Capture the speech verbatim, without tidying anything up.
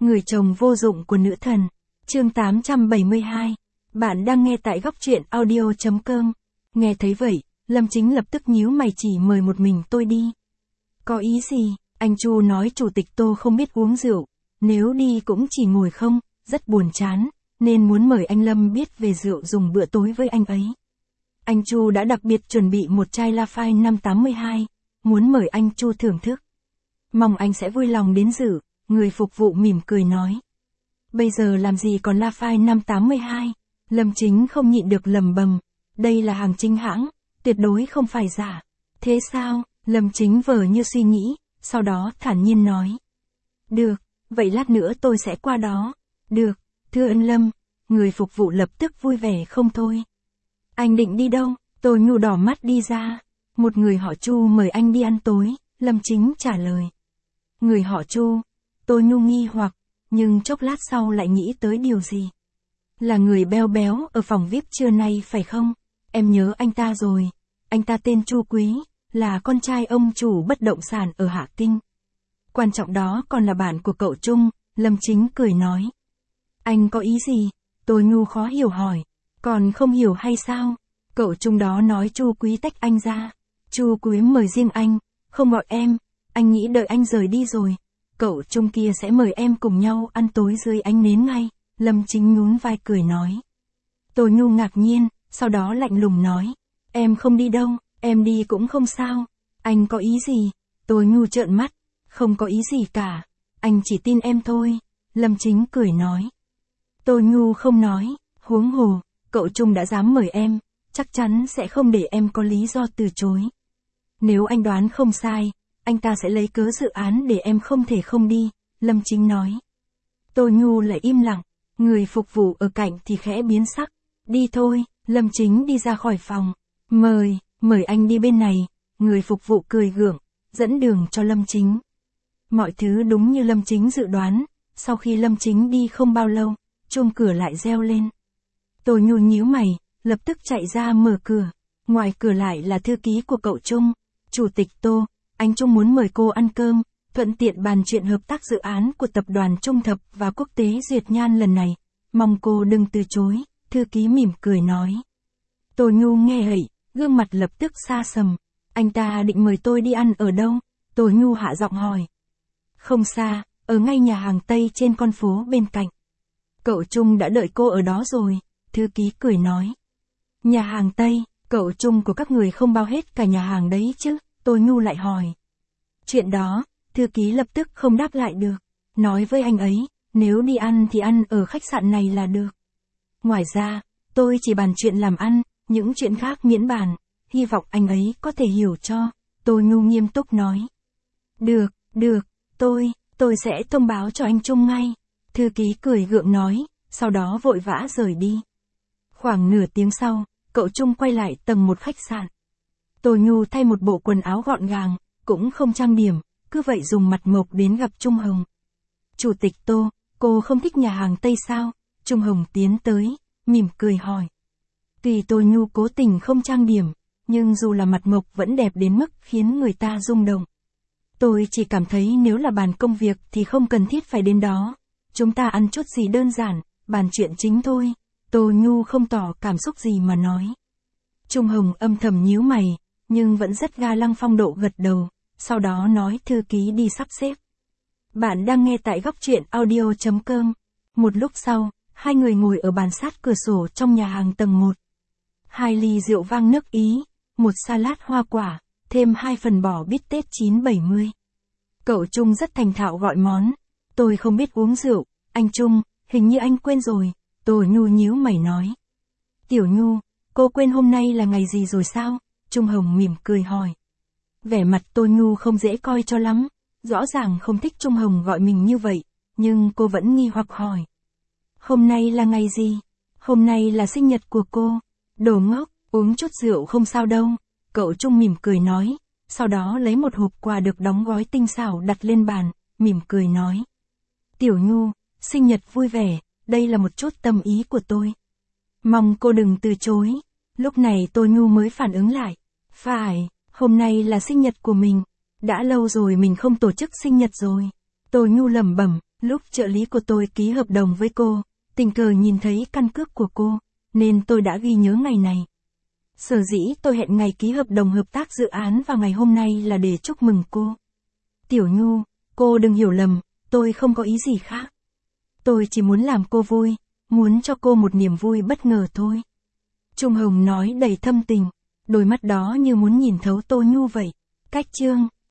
Người chồng vô dụng của nữ thần. Chương tám trăm bảy mươi hai. Bạn đang nghe tại góc truyện audio chấm com. Nghe thấy vậy, Lâm Chính lập tức nhíu mày chỉ mời một mình tôi đi. Có ý gì? Anh Chu nói chủ tịch Tô không biết uống rượu, nếu đi cũng chỉ ngồi không, rất buồn chán, nên muốn mời anh Lâm biết về rượu dùng bữa tối với anh ấy. Anh Chu đã đặc biệt chuẩn bị một chai Lafite năm tám mươi hai, muốn mời anh Chu thưởng thức. Mong anh sẽ vui lòng đến dự, người phục vụ mỉm cười nói. Bây giờ làm gì còn Lafite năm tám mươi hai, Lâm Chính không nhịn được lầm bầm, đây là hàng chính hãng, tuyệt đối không phải giả. Thế sao? Lâm Chính vờ như suy nghĩ, sau đó thản nhiên nói. Được, vậy lát nữa tôi sẽ qua đó. Được, thưa anh Lâm, người phục vụ lập tức vui vẻ không thôi. Anh định đi đâu? Tôi Nhu đỏ mắt đi ra. Một người họ Chu mời anh đi ăn tối, Lâm Chính trả lời. Người họ Chu, tôi Nhu nghi hoặc, nhưng chốc lát sau lại nghĩ tới điều gì. Là người béo béo ở phòng vi ai pi trưa nay phải không? Em nhớ anh ta rồi. Anh ta tên Chu Quý, là con trai ông chủ bất động sản ở Hạ Kinh. Quan trọng đó còn là bạn của cậu Trung, Lâm Chính cười nói. Anh có ý gì? Tôi Nhu khó hiểu hỏi. Còn không hiểu hay sao? Cậu Trung đó nói Chu Quý tách anh ra. Chu Quý mời riêng anh, không gọi em. Anh nghĩ đợi anh rời đi rồi, cậu Trung kia sẽ mời em cùng nhau ăn tối dưới ánh nến ngay. Lâm Chính nhún vai cười nói. Tôi Nhu ngạc nhiên, sau đó lạnh lùng nói. Em không đi đâu, em đi cũng không sao. Anh có ý gì? Tôi Nhu trợn mắt. Không có ý gì cả, anh chỉ tin em thôi. Lâm Chính cười nói. Tôi Nhu không nói, huống hồ, cậu Trung đã dám mời em, chắc chắn sẽ không để em có lý do từ chối. Nếu anh đoán không sai, anh ta sẽ lấy cớ dự án để em không thể không đi, Lâm Chính nói. Tôi Nhu lại im lặng, người phục vụ ở cạnh thì khẽ biến sắc. Đi thôi, Lâm Chính đi ra khỏi phòng. Mời, mời anh đi bên này, người phục vụ cười gượng, dẫn đường cho Lâm Chính. Mọi thứ đúng như Lâm Chính dự đoán, sau khi Lâm Chính đi không bao lâu, chuông cửa lại reo lên. Tôi Nhu nhíu mày, lập tức chạy ra mở cửa. Ngoài cửa lại là thư ký của cậu Trung. Chủ tịch Tô, anh Trung muốn mời cô ăn cơm, thuận tiện bàn chuyện hợp tác dự án của tập đoàn Trung Thập và Quốc tế Duyệt Nhan lần này. Mong cô đừng từ chối, thư ký mỉm cười nói. Tôi Nhu nghe vậy, gương mặt lập tức xa sầm. Anh ta định mời tôi đi ăn ở đâu? Tôi Nhu hạ giọng hỏi. Không xa, ở ngay nhà hàng Tây trên con phố bên cạnh. Cậu Trung đã đợi cô ở đó rồi, thư ký cười nói. Nhà hàng Tây, cậu Trung của các người không bao hết cả nhà hàng đấy chứ? Tôi Nhu lại hỏi. Chuyện đó, thư ký lập tức không đáp lại được. Nói với anh ấy, nếu đi ăn thì ăn ở khách sạn này là được. Ngoài ra, tôi chỉ bàn chuyện làm ăn, những chuyện khác miễn bàn, hy vọng anh ấy có thể hiểu cho. Tôi Nhu nghiêm túc nói. Được, được, tôi, tôi sẽ thông báo cho anh Trung ngay. Thư ký cười gượng nói, sau đó vội vã rời đi. Khoảng nửa tiếng sau, cậu Trung quay lại tầng một khách sạn. Tô Nhu thay một bộ quần áo gọn gàng, cũng không trang điểm, cứ vậy dùng mặt mộc đến gặp Trung Hồng. Chủ tịch Tô, cô không thích nhà hàng Tây sao? Trung Hồng tiến tới, mỉm cười hỏi. Tuy Tô Nhu cố tình không trang điểm, nhưng dù là mặt mộc vẫn đẹp đến mức khiến người ta rung động. Tôi chỉ cảm thấy nếu là bàn công việc thì không cần thiết phải đến đó. Chúng ta ăn chút gì đơn giản, bàn chuyện chính thôi. Tô Nhu không tỏ cảm xúc gì mà nói. Trung Hồng âm thầm nhíu mày, nhưng vẫn rất ga lăng phong độ gật đầu, sau đó nói thư ký đi sắp xếp. Bạn đang nghe tại góc truyện audio chấm com. Một lúc sau, hai người ngồi ở bàn sát cửa sổ trong nhà hàng tầng một. Hai ly rượu vang nước Ý, một salad hoa quả, thêm hai phần bò bít tết chín bảy mươi. Cậu Trung rất thành thạo gọi món. Tôi không biết uống rượu, anh Trung, hình như anh quên rồi. Tô Nhu nhíu mày nói. Tiểu Nhu, cô quên hôm nay là ngày gì rồi sao? Trung Hồng mỉm cười hỏi. Vẻ mặt Tô Nhu không dễ coi cho lắm, rõ ràng không thích Trung Hồng gọi mình như vậy, nhưng cô vẫn nghi hoặc hỏi. Hôm nay là ngày gì? Hôm nay là sinh nhật của cô. Đồ ngốc, uống chút rượu không sao đâu. Cậu Trung mỉm cười nói, sau đó lấy một hộp quà được đóng gói tinh xảo đặt lên bàn, mỉm cười nói. Tiểu Nhu, sinh nhật vui vẻ, đây là một chút tâm ý của tôi. Mong cô đừng từ chối. Lúc này Tô Nhu mới phản ứng lại. Phải, hôm nay là sinh nhật của mình. Đã lâu rồi mình không tổ chức sinh nhật rồi. Tô Nhu lẩm bẩm, lúc trợ lý của tôi ký hợp đồng với cô, tình cờ nhìn thấy căn cước của cô, nên tôi đã ghi nhớ ngày này. Sở dĩ tôi hẹn ngày ký hợp đồng hợp tác dự án vào ngày hôm nay là để chúc mừng cô. Tiểu Nhu, cô đừng hiểu lầm, tôi không có ý gì khác. Tôi chỉ muốn làm cô vui, muốn cho cô một niềm vui bất ngờ thôi. Trung Hồng nói đầy thâm tình, đôi mắt đó như muốn nhìn thấu Tô Nhu vậy. Cách chương